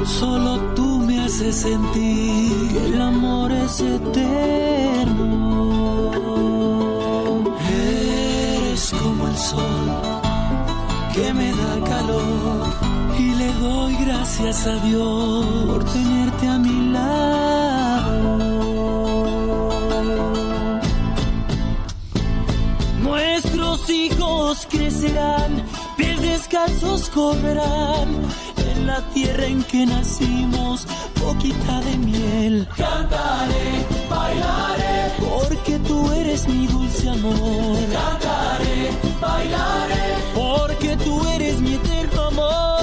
solo tú me haces sentir que el amor es eterno. Eres como el sol que me da calor y le doy gracias a Dios por tenerte a mi lado. Nuestros hijos crecerán, pies descalzos correrán, en la tierra en que nacimos, boquita de miel. Cantaré, bailaré, porque tú eres mi dulce amor. Cantaré, bailaré, porque tú eres mi eterno amor.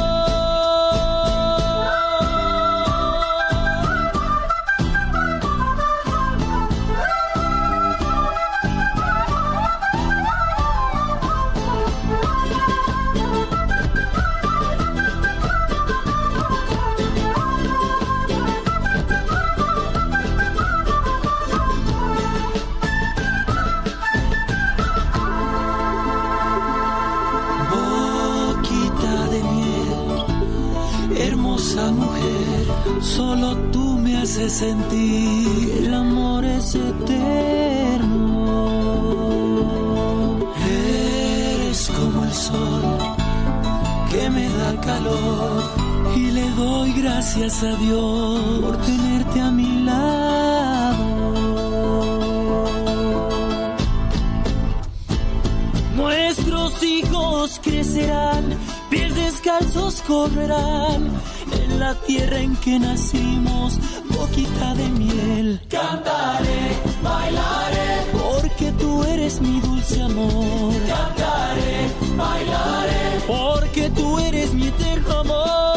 Solo tú me haces sentir que el amor es eterno. Eres como el sol que me da calor y le doy gracias a Dios por tenerte a mi lado. Nuestros hijos crecerán, pies descalzos correrán, en la tierra en que nacimos, boquita de miel. Cantaré, bailaré, porque tú eres mi dulce amor. Cantaré, bailaré, porque tú eres mi eterno amor.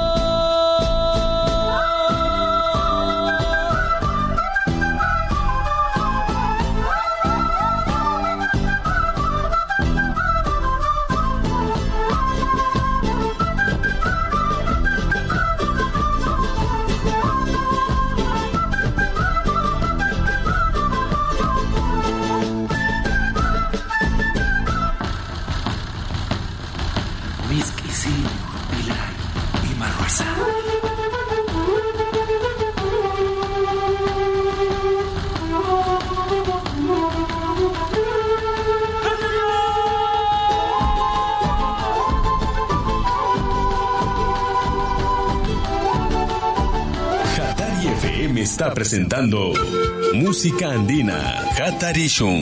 Está presentando Música Andina Hatarishun.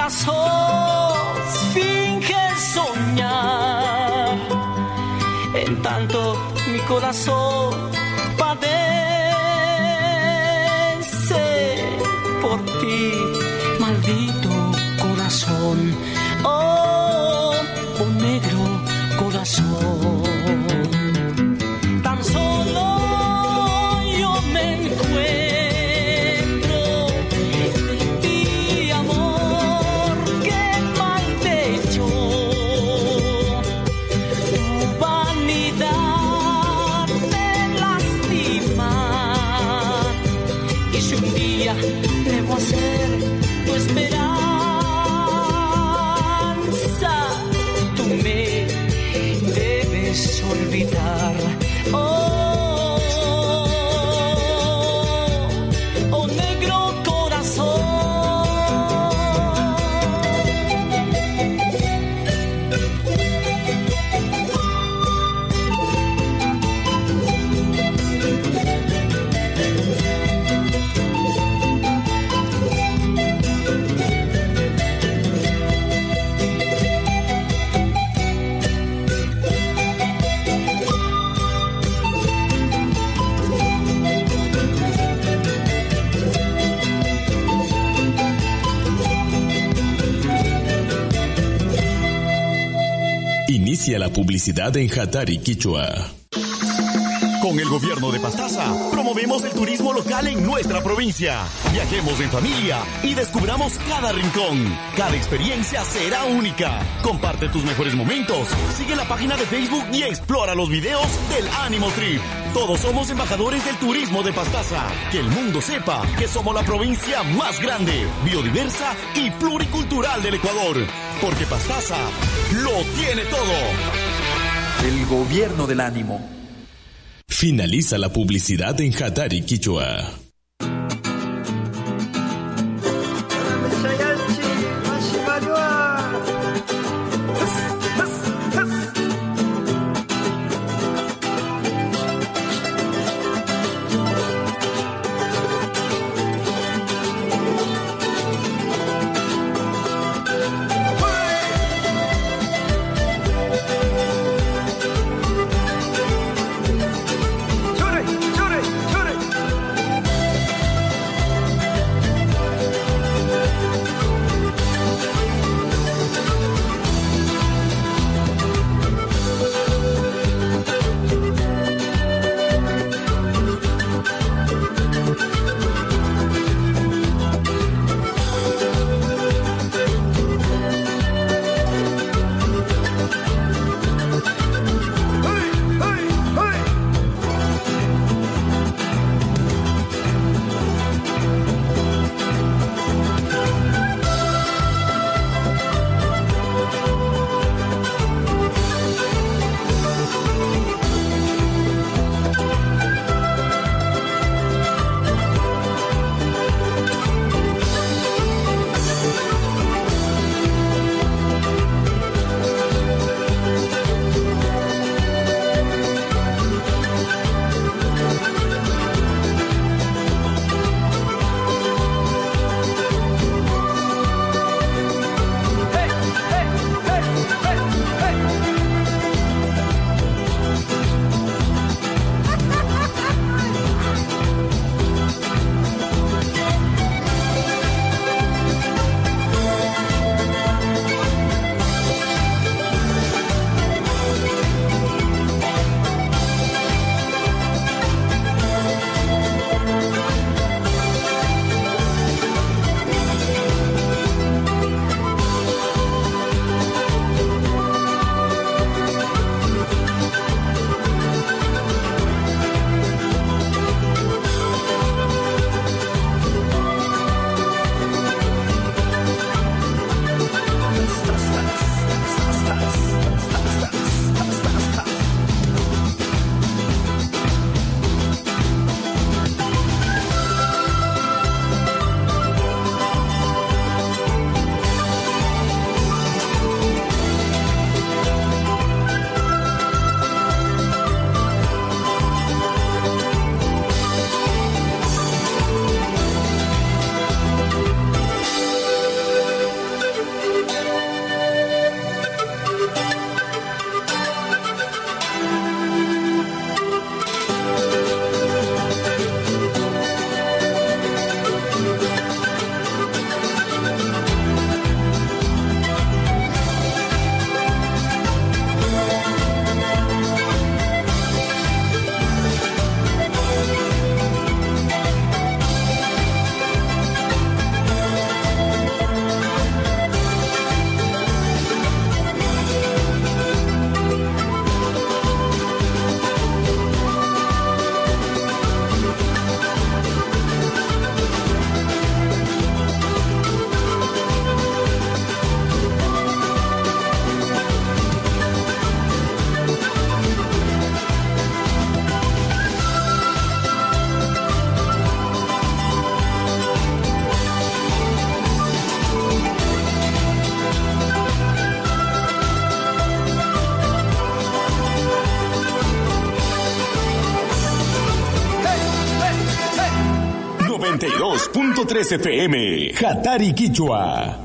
corazón finge soñar, en tanto mi corazón padece por ti, maldito corazón, oh negro corazón. Tan solo yo me encuentro de ti, amor, que mal te echó. Tu vanidad me lastima, y si un día debo ser tu esperanza, tú me debes olvidar. Oh negro corazón. Inicia la publicidad en Hatari Quichua. Con el gobierno de Pastaza, promovemos el turismo local en nuestra provincia. Viajemos en familia y descubramos cada rincón. Cada experiencia será única. Comparte tus mejores momentos. Sigue la página de Facebook y explora los videos del Ánimo Trip. Todos somos embajadores del turismo de Pastaza. Que el mundo sepa que somos la provincia más grande, biodiversa y pluricultural del Ecuador. Porque Pastaza lo tiene todo. El gobierno del ánimo. Finaliza la publicidad en Hatari Quichua. 92.3 FM, Hatari Quichua.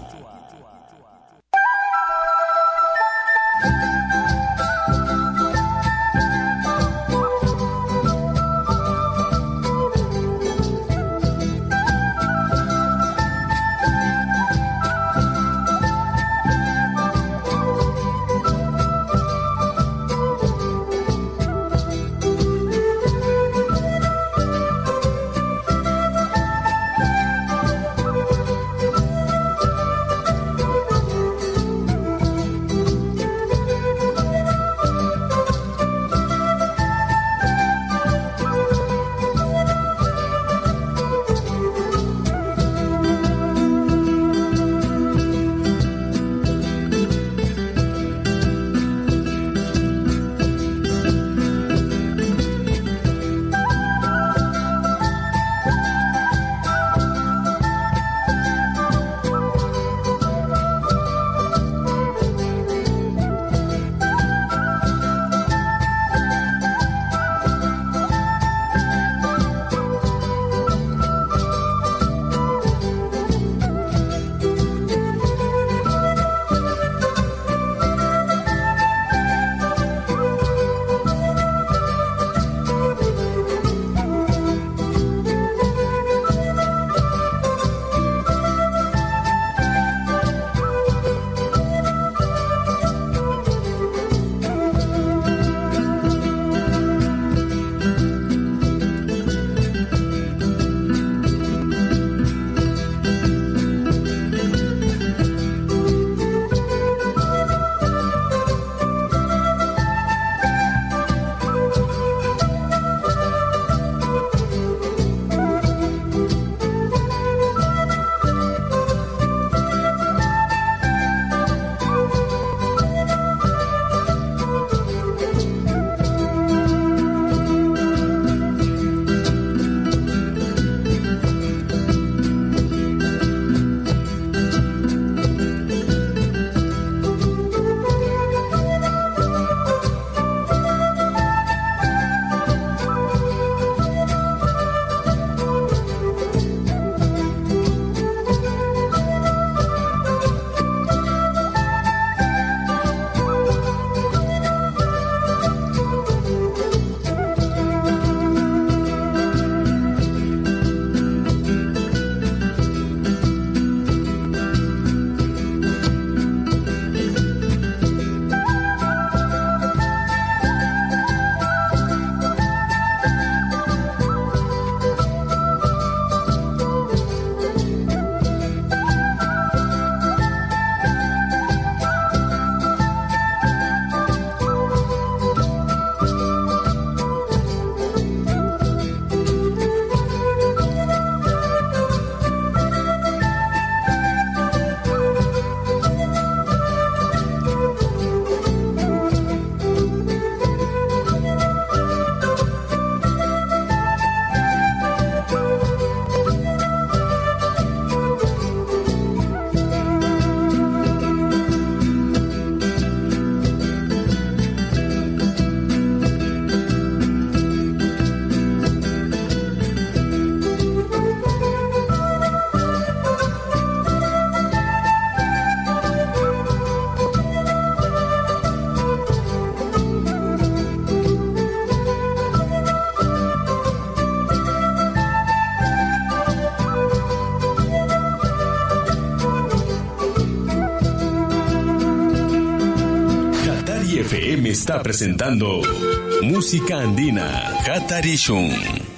FM está presentando Música Andina, Hatari Shun.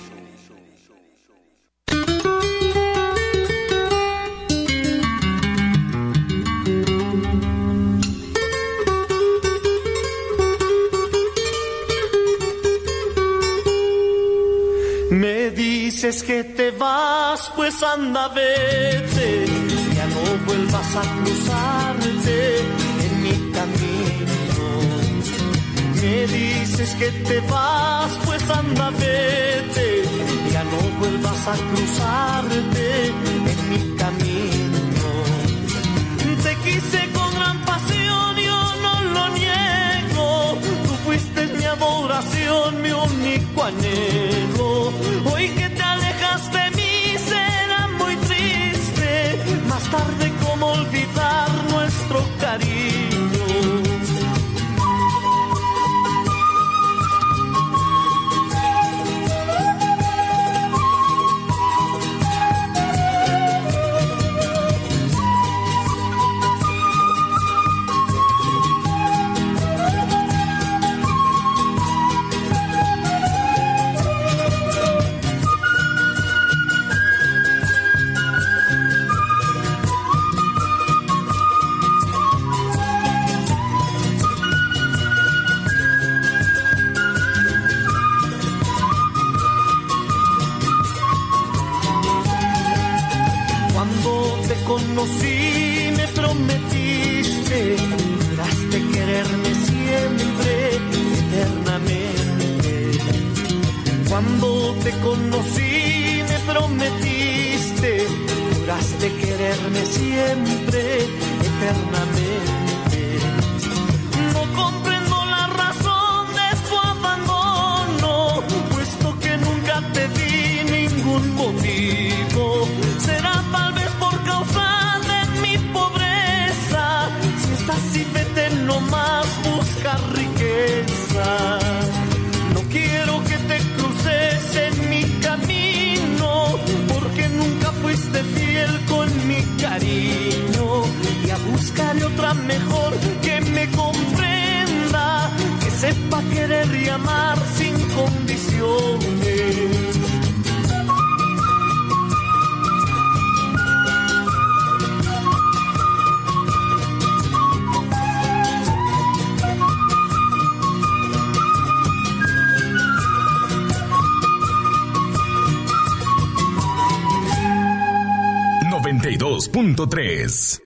Me dices que te vas, pues anda, vete, ya no vuelvas a cruzarte en mi camino. Me dices que te vas, pues anda, vete, ya no vuelvas a cruzarte en mi camino. Te quise con gran pasión, yo no lo niego, tú fuiste mi adoración, mi único anhelo. Hoy que te alejas de mí, será prometiste, juraste quererme siempre, eternamente. Cuando te conocí me prometiste, juraste quererme siempre, eternamente. No comprendo la razón de tu abandono, puesto que nunca te di ningún motivo. Será tal vez por causa de mi pobreza. Si es así, vete nomás, busca riqueza. No quiero que te cruces en mi camino, porque nunca fuiste fiel con mi cariño. Y a buscaré otra mejor que me comprenda, que sepa querer y amar sin condiciones. .3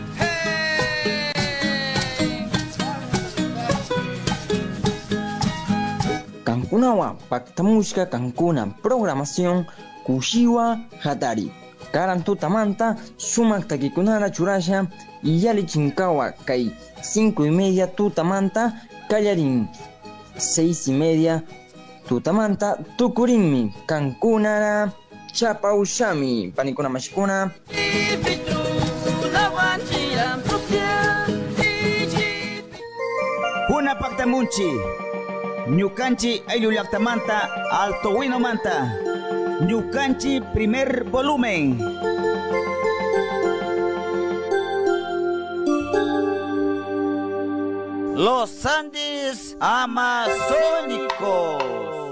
Cancunawa, Pacta Música Cancuna, programación Kushiwa Hatari. Karantu Tamanta, Sumak Takikunara Churasha, y Yali Chinkawa, Kai 5:30 Tutamanta, Callarín 6:30 Tutamanta, Tucurinmi, Cancunara, Chapaushami, Panicuna Mashikuna. Una Pacta Munchi, Ñucanchi Ayuyactamanta, Alto Winomanta, Ñucanchi primer volumen. Los Andes Amazónicos.